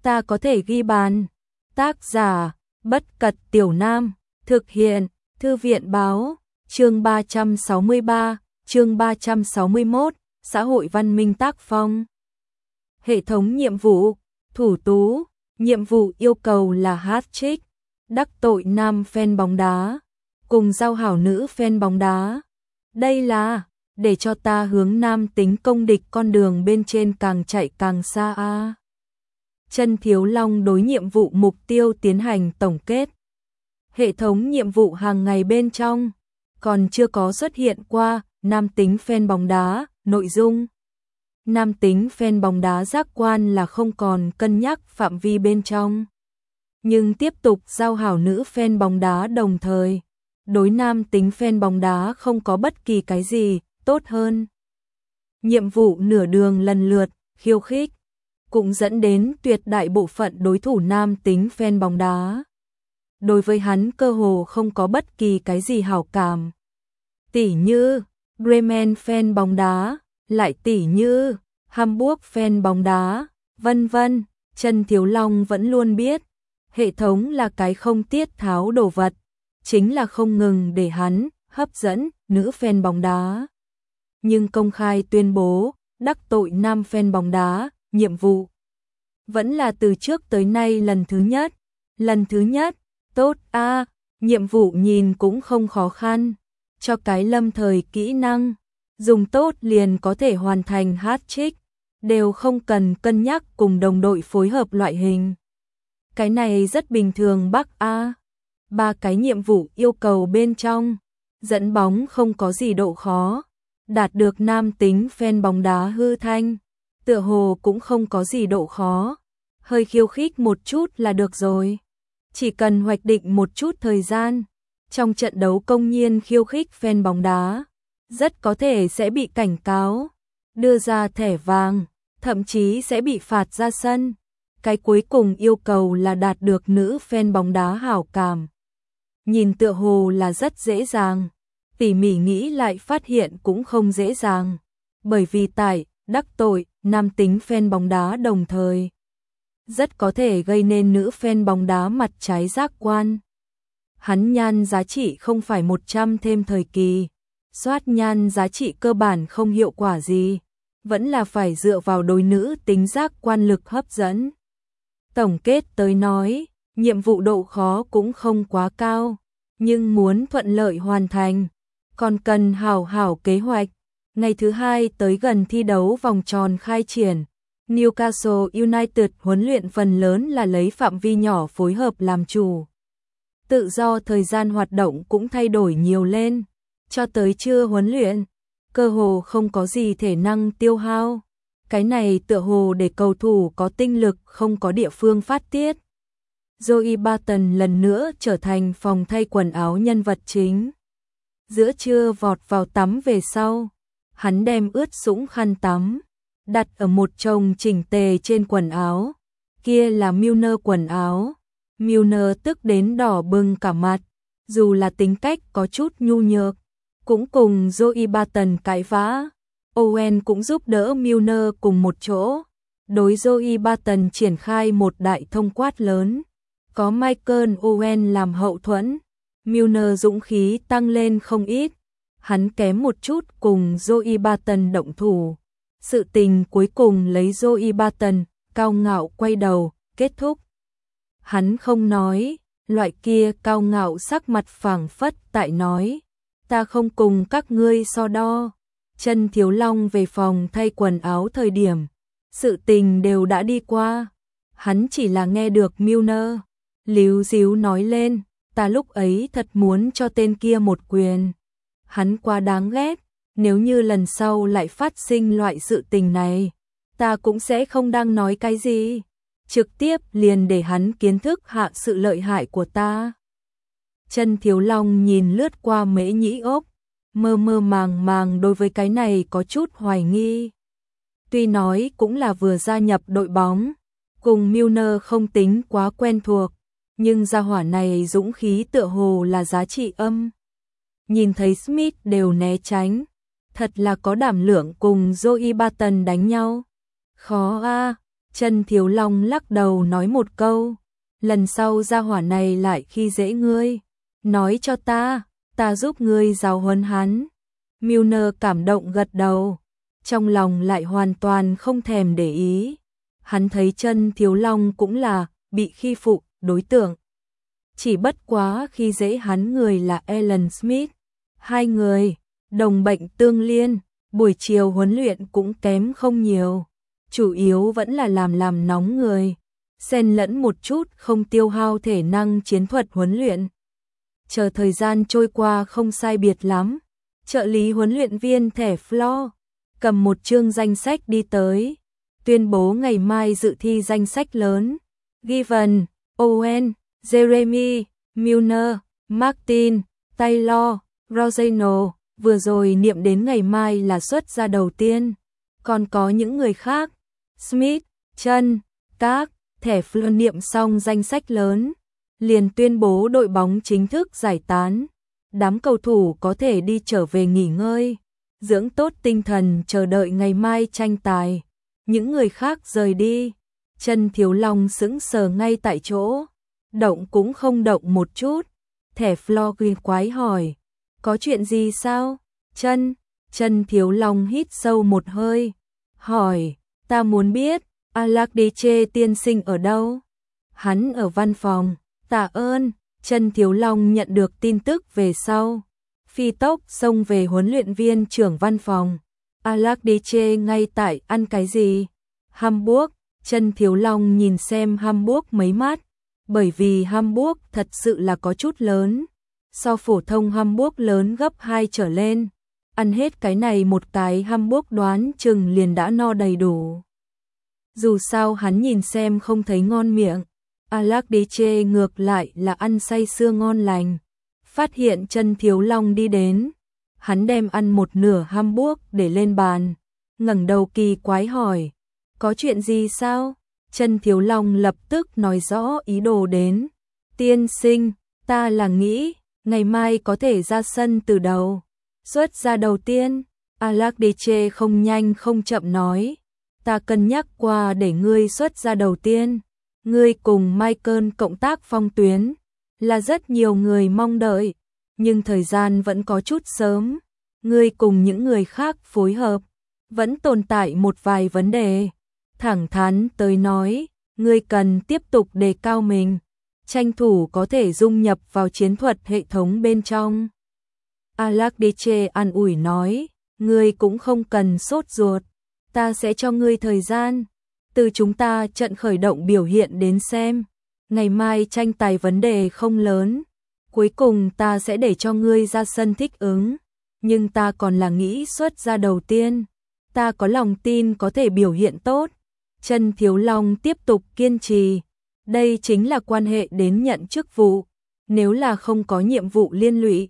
ta có thể ghi bàn. Tác giả, Bất Cật Tiểu Nam, thực hiện, Thư viện báo, chương 363, chương 361, xã hội văn minh tác phong. Hệ thống nhiệm vụ, thủ tú, nhiệm vụ yêu cầu là hat-trick, đắc tội nam fan bóng đá, cùng giao hảo nữ fan bóng đá. Đây là, để cho ta hướng nam tính công địch con đường bên trên càng chạy càng xa a. Chân Thiếu Long đối nhiệm vụ mục tiêu tiến hành tổng kết. Hệ thống nhiệm vụ hàng ngày bên trong, còn chưa có xuất hiện qua nam tính fan bóng đá, nội dung. Nam tính fan bóng đá giác quan là không còn cân nhắc phạm vi bên trong. Nhưng tiếp tục giao hảo nữ fan bóng đá đồng thời. Đối nam tính fan bóng đá không có bất kỳ cái gì tốt hơn. Nhiệm vụ nửa đường lần lượt, khiêu khích, cũng dẫn đến tuyệt đại bộ phận đối thủ nam tính fan bóng đá. Đối với hắn cơ hồ không có bất kỳ cái gì hảo cảm. Tỉ như Bremen fan bóng đá, lại tỉ như Hamburg fan bóng đá, vân vân. Chân Thiếu Long vẫn luôn biết, hệ thống là cái không tiết tháo đồ vật, chính là không ngừng để hắn hấp dẫn nữ fan bóng đá. Nhưng công khai tuyên bố đắc tội nam fan bóng đá, nhiệm vụ vẫn là từ trước tới nay lần thứ nhất. Lần thứ nhất, tốt a, nhiệm vụ nhìn cũng không khó khăn, cho cái lâm thời kỹ năng, dùng tốt liền có thể hoàn thành hat-trick, đều không cần cân nhắc cùng đồng đội phối hợp loại hình. Cái này rất bình thường bác a. Ba cái nhiệm vụ yêu cầu bên trong, dẫn bóng không có gì độ khó, đạt được nam tính fan bóng đá hư thanh, tựa hồ cũng không có gì độ khó, hơi khiêu khích một chút là được rồi. Chỉ cần hoạch định một chút thời gian, trong trận đấu công nhiên khiêu khích fan bóng đá, rất có thể sẽ bị cảnh cáo, đưa ra thẻ vàng, thậm chí sẽ bị phạt ra sân. Cái cuối cùng yêu cầu là đạt được nữ fan bóng đá hảo cảm. Nhìn tựa hồ là rất dễ dàng, tỉ mỉ nghĩ lại phát hiện cũng không dễ dàng, bởi vì đắc tội nam tính fan bóng đá đồng thời, rất có thể gây nên nữ fan bóng đá mặt trái giác quan. Hắn nhan giá trị không phải 100 thêm thời kỳ, soát nhan giá trị cơ bản không hiệu quả gì, vẫn là phải dựa vào đối nữ tính giác quan lực hấp dẫn. Tổng kết tới nói, nhiệm vụ độ khó cũng không quá cao, nhưng muốn thuận lợi hoàn thành, còn cần hảo kế hoạch. Ngày thứ hai tới gần thi đấu vòng tròn khai triển, Newcastle United huấn luyện phần lớn là lấy phạm vi nhỏ phối hợp làm chủ. Tự do thời gian hoạt động cũng thay đổi nhiều lên, cho tới trưa huấn luyện, cơ hồ không có gì thể năng tiêu hao. Cái này tựa hồ để cầu thủ có tinh lực không có địa phương phát tiết. Joey Barton lần nữa trở thành phòng thay quần áo nhân vật chính. Giữa trưa vọt vào tắm về sau, hắn đem ướt sũng khăn tắm, đặt ở một chồng chỉnh tề trên quần áo. Kia là Milner quần áo. Milner tức đến đỏ bừng cả mặt, dù là tính cách có chút nhu nhược, cũng cùng Joey Barton cãi vã. Owen cũng giúp đỡ Milner cùng một chỗ, đối Joey Barton triển khai một đại thông quát lớn. Có Michael Owen làm hậu thuẫn, Milner dũng khí tăng lên không ít, hắn kém một chút cùng Joey Barton động thủ. Sự tình cuối cùng lấy Joey Barton, cao ngạo quay đầu, kết thúc. Hắn không nói, loại kia cao ngạo sắc mặt phảng phất tại nói, ta không cùng các ngươi so đo. Chân Thiếu Long về phòng thay quần áo thời điểm, sự tình đều đã đi qua. Hắn chỉ là nghe được Milner líu díu nói lên, ta lúc ấy thật muốn cho tên kia một quyền. Hắn quá đáng ghét, nếu như lần sau lại phát sinh loại sự tình này, ta cũng sẽ không đang nói cái gì, trực tiếp liền để hắn kiến thức hạ sự lợi hại của ta. Chân Thiếu Long nhìn lướt qua Mễ Nhĩ Ốc, mơ mơ màng đối với cái này có chút hoài nghi. Tuy nói cũng là vừa gia nhập đội bóng, cùng Milner không tính quá quen thuộc, nhưng gia hỏa này dũng khí tựa hồ là giá trị âm. Nhìn thấy Smith đều né tránh, thật là có đảm lượng cùng Joey Barton đánh nhau. Khó a, Chân Thiếu Long lắc đầu nói một câu, lần sau gia hỏa này lại khi dễ ngươi, nói cho ta giúp ngươi giáo huấn hắn. Milner cảm động gật đầu, trong lòng lại hoàn toàn không thèm để ý. Hắn thấy Chân Thiếu Long cũng là bị khi phụ đối tượng. Chỉ bất quá khi dễ hắn người là Alan Smith. Hai người, đồng bệnh tương liên, buổi chiều huấn luyện cũng kém không nhiều. Chủ yếu vẫn là làm nóng người, xen lẫn một chút không tiêu hao thể năng chiến thuật huấn luyện. Chờ thời gian trôi qua không sai biệt lắm, trợ lý huấn luyện viên thẻ Flo cầm một chương danh sách đi tới, tuyên bố ngày mai dự thi danh sách lớn. Given, Owen, Jeremy, Milner, Martin, Taylor, Rosano, vừa rồi niệm đến ngày mai là xuất ra đầu tiên. Còn có những người khác, Smith, Chân, các, thẻ Flo niệm xong danh sách lớn, liền tuyên bố đội bóng chính thức giải tán. Đám cầu thủ có thể đi trở về nghỉ ngơi, dưỡng tốt tinh thần chờ đợi ngày mai tranh tài. Những người khác rời đi, Chân Thiếu Long sững sờ ngay tại chỗ, động cũng không động một chút. Thẻ Flo quái hỏi, có chuyện gì sao? Chân Thiếu Long hít sâu một hơi, hỏi, ta muốn biết, Alakdiche tiên sinh ở đâu? Hắn ở văn phòng, tạ ơn. Chân Thiếu Long nhận được tin tức về sau, phi tốc xông về huấn luyện viên trưởng văn phòng. Alakdiche ngay tại ăn cái gì? Hamburg. Chân Thiếu Long nhìn xem Hamburg mấy mắt, bởi vì Hamburg thật sự là có chút lớn, so phổ thông Hamburg lớn gấp 2 trở lên. Ăn hết cái này một cái Hamburg đoán chừng liền đã no đầy đủ. Dù sao hắn nhìn xem không thấy ngon miệng, Alakdiche ngược lại là ăn say sưa ngon lành. Phát hiện Chân Thiếu Long đi đến, hắn đem ăn một nửa Hamburg để lên bàn, ngẩng đầu kỳ quái hỏi, có chuyện gì sao? Chân Thiếu Long lập tức nói rõ ý đồ đến. Tiên sinh, ta là nghĩ, ngày mai có thể ra sân từ đầu. Xuất ra đầu tiên, Alakdiche không nhanh không chậm nói, ta cân nhắc qua để ngươi xuất ra đầu tiên. Ngươi cùng Michael cộng tác phong tuyến, là rất nhiều người mong đợi, nhưng thời gian vẫn có chút sớm. Ngươi cùng những người khác phối hợp, vẫn tồn tại một vài vấn đề. Thẳng thắn tới nói, ngươi cần tiếp tục đề cao mình, tranh thủ có thể dung nhập vào chiến thuật hệ thống bên trong. Alakdiche an ủi nói, ngươi cũng không cần sốt ruột, ta sẽ cho ngươi thời gian. Từ chúng ta trận khởi động biểu hiện đến xem, ngày mai tranh tài vấn đề không lớn, cuối cùng ta sẽ để cho ngươi ra sân thích ứng, nhưng ta còn là nghĩ xuất ra đầu tiên, ta có lòng tin có thể biểu hiện tốt. Chân Thiếu Long tiếp tục kiên trì, đây chính là quan hệ đến nhận chức vụ, nếu là không có nhiệm vụ liên lụy,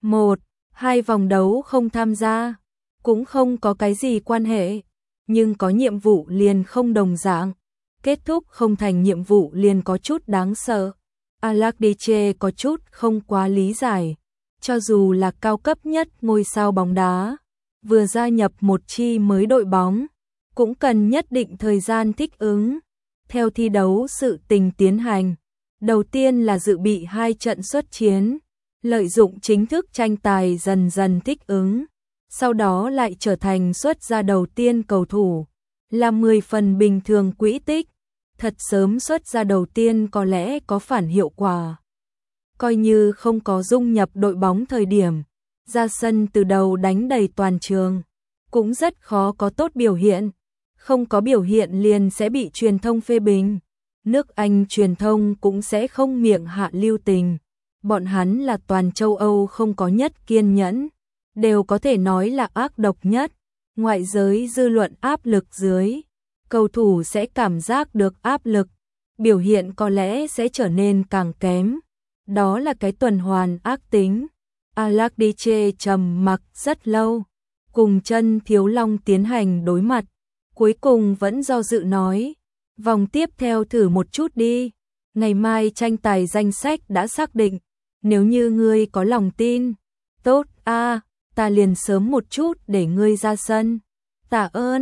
1-2 vòng đấu không tham gia, cũng không có cái gì quan hệ. Nhưng có nhiệm vụ liền không đồng dạng, kết thúc không thành nhiệm vụ liền có chút đáng sợ. Alakdiche có chút không quá lý giải, cho dù là cao cấp nhất ngôi sao bóng đá, vừa gia nhập một chi mới đội bóng, cũng cần nhất định thời gian thích ứng. Theo thi đấu sự tình tiến hành, đầu tiên là dự bị 2 trận xuất chiến, lợi dụng chính thức tranh tài dần dần thích ứng. Sau đó lại trở thành xuất ra đầu tiên cầu thủ, là 10 phần bình thường quỹ tích, thật sớm xuất ra đầu tiên có lẽ có phản hiệu quả. Coi như không có dung nhập đội bóng thời điểm, ra sân từ đầu đánh đầy toàn trường, cũng rất khó có tốt biểu hiện, không có biểu hiện liền sẽ bị truyền thông phê bình. Nước Anh truyền thông cũng sẽ không miệng hạ lưu tình, bọn hắn là toàn châu Âu không có nhất kiên nhẫn, đều có thể nói là ác độc nhất. Ngoại giới dư luận áp lực dưới, cầu thủ sẽ cảm giác được áp lực, biểu hiện có lẽ sẽ trở nên càng kém. Đó là cái tuần hoàn ác tính. Alakdiche trầm mặc rất lâu, cùng Chân Thiếu Long tiến hành đối mặt, cuối cùng vẫn do dự nói, vòng tiếp theo thử một chút đi, ngày mai tranh tài danh sách đã xác định, nếu như ngươi có lòng tin, tốt ta liền sớm một chút để ngươi ra sân. Tạ ơn.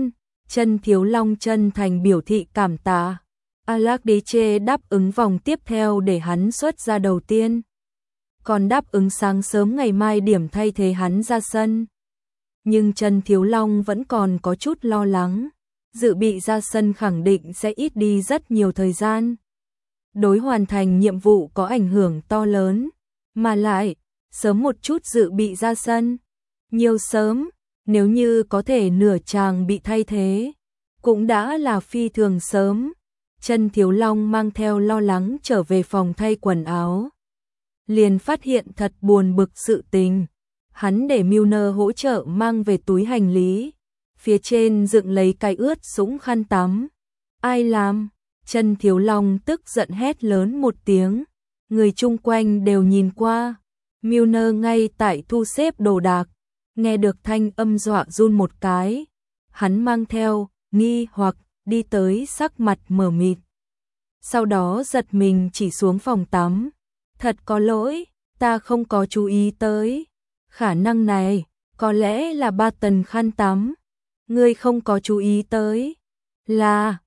Chân Thiếu Long chân thành biểu thị cảm tạ. Alakdiche đáp ứng vòng tiếp theo để hắn xuất ra đầu tiên. Còn đáp ứng sáng sớm ngày mai điểm thay thế hắn ra sân. Nhưng Chân Thiếu Long vẫn còn có chút lo lắng. Dự bị ra sân khẳng định sẽ ít đi rất nhiều thời gian. Đối hoàn thành nhiệm vụ có ảnh hưởng to lớn. Mà lại, sớm một chút dự bị ra sân. Nhiều sớm, nếu như có thể nửa chàng bị thay thế, cũng đã là phi thường sớm. Chân Thiếu Long mang theo lo lắng trở về phòng thay quần áo. Liền phát hiện thật buồn bực sự tình. Hắn để Milner hỗ trợ mang về túi hành lý. Phía trên dựng lấy cái ướt sũng khăn tắm. Ai làm? Chân Thiếu Long tức giận hét lớn một tiếng. Người chung quanh đều nhìn qua. Milner ngay tại thu xếp đồ đạc. Nghe được thanh âm dọa run một cái. Hắn mang theo, nghi hoặc, đi tới sắc mặt mờ mịt. Sau đó giật mình chỉ xuống phòng tắm. Thật có lỗi, ta không có chú ý tới. Khả năng này, có lẽ là Barton khăn tắm. Ngươi không có chú ý tới. Là,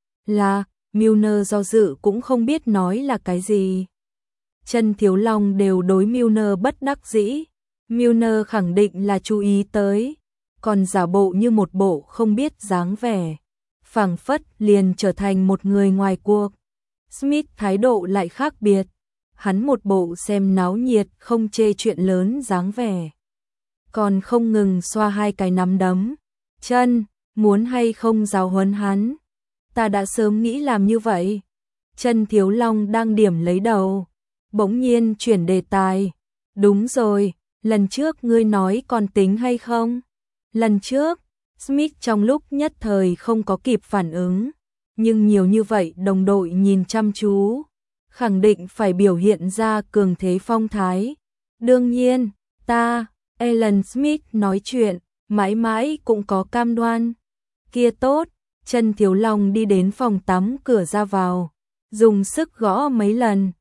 Milner do dự cũng không biết nói là cái gì. Chân Thiếu Long đều đối Milner bất đắc dĩ. Milner khẳng định là chú ý tới. Còn giả bộ như một bộ không biết dáng vẻ. Phảng phất liền trở thành một người ngoài cuộc. Smith thái độ lại khác biệt. Hắn một bộ xem náo nhiệt không chê chuyện lớn dáng vẻ. Còn không ngừng xoa hai cái nắm đấm. Chân, muốn hay không giáo huấn hắn? Ta đã sớm nghĩ làm như vậy. Chân Thiếu Long đang điểm lấy đầu. Bỗng nhiên chuyển đề tài. Đúng rồi, lần trước ngươi nói còn tính hay không? Lần trước, Smith trong lúc nhất thời không có kịp phản ứng. Nhưng nhiều như vậy đồng đội nhìn chăm chú. Khẳng định phải biểu hiện ra cường thế phong thái. Đương nhiên, ta, Alan Smith nói chuyện, mãi mãi cũng có cam đoan. Kia tốt, Chân Thiếu Long đi đến phòng tắm cửa ra vào. Dùng sức gõ mấy lần.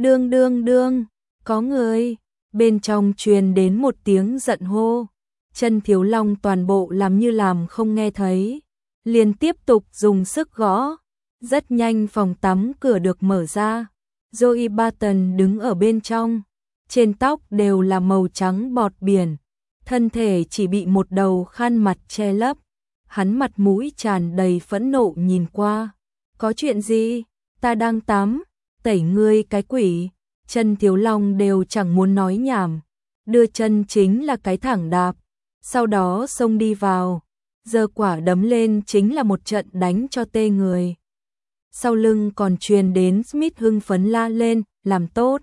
Đương, có người. Bên trong truyền đến một tiếng giận hô. Chân Thiếu Long toàn bộ làm như làm không nghe thấy. Liền tiếp tục dùng sức gõ. Rất nhanh phòng tắm cửa được mở ra. Joey Barton đứng ở bên trong. Trên tóc đều là màu trắng bọt biển. Thân thể chỉ bị một đầu khăn mặt che lấp. Hắn mặt mũi tràn đầy phẫn nộ nhìn qua. Có chuyện gì? Ta đang tắm. Tẩy ngươi cái quỷ. Chân Thiếu Long đều chẳng muốn nói nhảm. Đưa chân chính là cái thẳng đạp. Sau đó xông đi vào. Giơ quả đấm lên chính là một trận đánh cho tê người. Sau lưng còn truyền đến Smith hưng phấn la lên, làm tốt.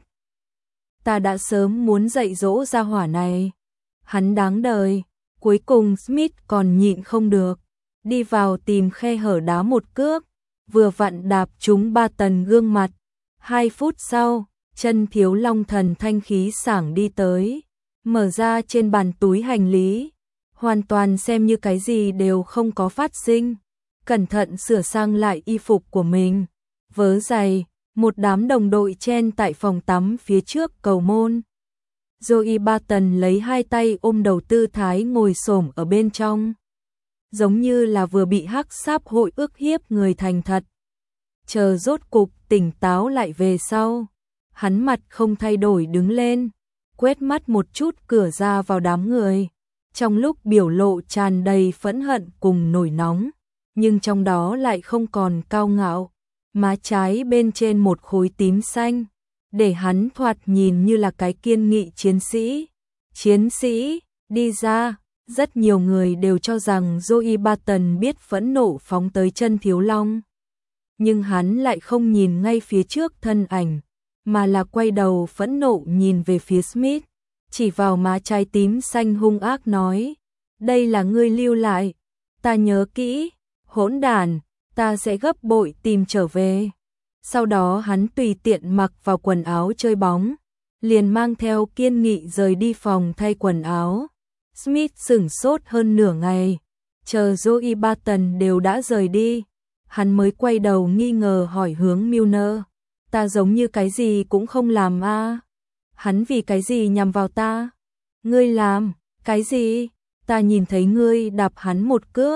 Ta đã sớm muốn dạy dỗ gia hỏa này. Hắn đáng đời. Cuối cùng Smith còn nhịn không được. Đi vào tìm khe hở đá một cước. Vừa vặn đạp trúng Barton gương mặt. 2 phút sau, Chân Thiếu Long thần thanh khí sảng đi tới. Mở ra trên bàn túi hành lý. Hoàn toàn xem như cái gì đều không có phát sinh. Cẩn thận sửa sang lại y phục của mình. Vớ giày, một đám đồng đội chen tại phòng tắm phía trước cầu môn. Joey Barton lấy 2 tay ôm đầu tư thái ngồi xổm ở bên trong. Giống như là vừa bị hắc sáp hội ức hiếp người thành thật. Chờ rốt cục tỉnh táo lại về sau. Hắn mặt không thay đổi đứng lên. Quét mắt một chút cửa ra vào đám người. Trong lúc biểu lộ tràn đầy phẫn hận cùng nổi nóng. Nhưng trong đó lại không còn cao ngạo. Má trái bên trên một khối tím xanh. Để hắn thoạt nhìn như là cái kiên nghị chiến sĩ. Chiến sĩ, đi ra. Rất nhiều người đều cho rằng Joey Barton biết phẫn nộ phóng tới Chân Thiếu Long. Nhưng hắn lại không nhìn ngay phía trước thân ảnh. Mà là quay đầu phẫn nộ nhìn về phía Smith. Chỉ vào má trái tím xanh hung ác nói. Đây là ngươi lưu lại. Ta nhớ kỹ. Hỗn đản, ta sẽ gấp bội tìm trở về. Sau đó hắn tùy tiện mặc vào quần áo chơi bóng. Liền mang theo kiên nghị rời đi phòng thay quần áo. Smith sửng sốt hơn nửa ngày. Chờ Joey Barton đều đã rời đi. Hắn mới quay đầu nghi ngờ hỏi hướng Milner. Ta giống như cái gì cũng không làm a. Hắn vì cái gì nhằm vào ta? Ngươi làm, cái gì? Ta nhìn thấy ngươi đạp hắn một cước.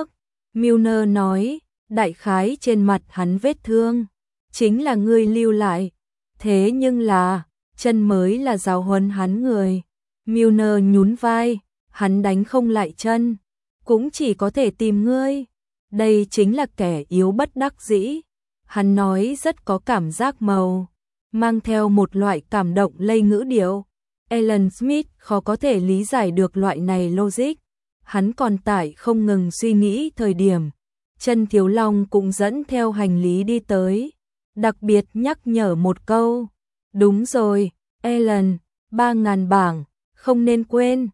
Milner nói, đại khái trên mặt hắn vết thương, chính là ngươi lưu lại. Thế nhưng là, chân mới là giáo huấn hắn người. Milner nhún vai, hắn đánh không lại chân, cũng chỉ có thể tìm ngươi. Đây chính là kẻ yếu bất đắc dĩ. Hắn nói rất có cảm giác màu, mang theo một loại cảm động lây ngữ điệu. Alan Smith khó có thể lý giải được loại này logic. Hắn còn tại không ngừng suy nghĩ thời điểm. Chân Thiếu Long cũng dẫn theo hành lý đi tới. Đặc biệt nhắc nhở một câu. Đúng rồi, Alan, 3.000 bảng, không nên quên.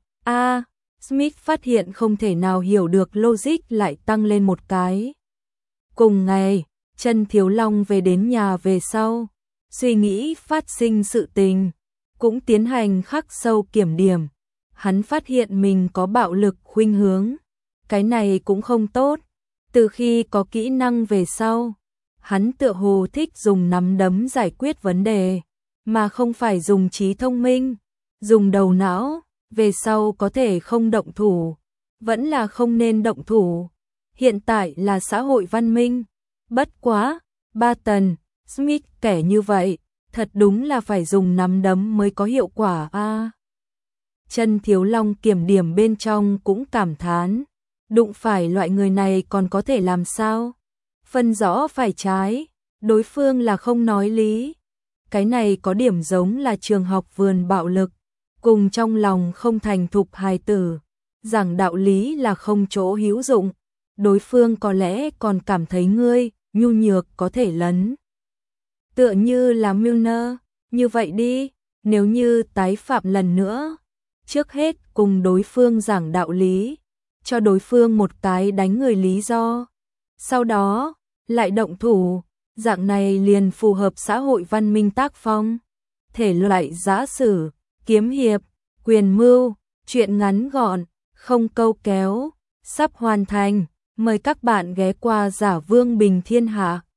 Smith phát hiện không thể nào hiểu được logic lại tăng lên một cái. Cùng ngày, Chân Thiếu Long về đến nhà về sau. Suy nghĩ phát sinh sự tình. Cũng tiến hành khắc sâu kiểm điểm. Hắn phát hiện mình có bạo lực khuynh hướng. Cái này cũng không tốt. Từ khi có kỹ năng về sau, hắn tựa hồ thích dùng nắm đấm giải quyết vấn đề, mà không phải dùng trí thông minh, dùng đầu não, về sau có thể không động thủ, vẫn là không nên động thủ. Hiện tại là xã hội văn minh, bất quá, Barton, Smith kẻ như vậy, thật đúng là phải dùng nắm đấm mới có hiệu quả a. Chân Thiếu Long kiểm điểm bên trong cũng cảm thán, đụng phải loại người này còn có thể làm sao? Phân rõ phải trái, đối phương là không nói lý. Cái này có điểm giống là trường học vườn bạo lực, cùng trong lòng không thành thục hài tử, giảng đạo lý là không chỗ hữu dụng. Đối phương có lẽ còn cảm thấy ngươi nhu nhược có thể lấn. Tựa như là Milner, như vậy đi, nếu như tái phạm lần nữa, trước hết cùng đối phương giảng đạo lý, cho đối phương một cái đánh người lý do, sau đó lại động thủ, dạng này liền phù hợp xã hội văn minh tác phong. Thể loại giã sử, kiếm hiệp, quyền mưu, truyện ngắn gọn, không câu kéo, sắp hoàn thành, mời các bạn ghé qua Giả Vương Bình Thiên Hạ.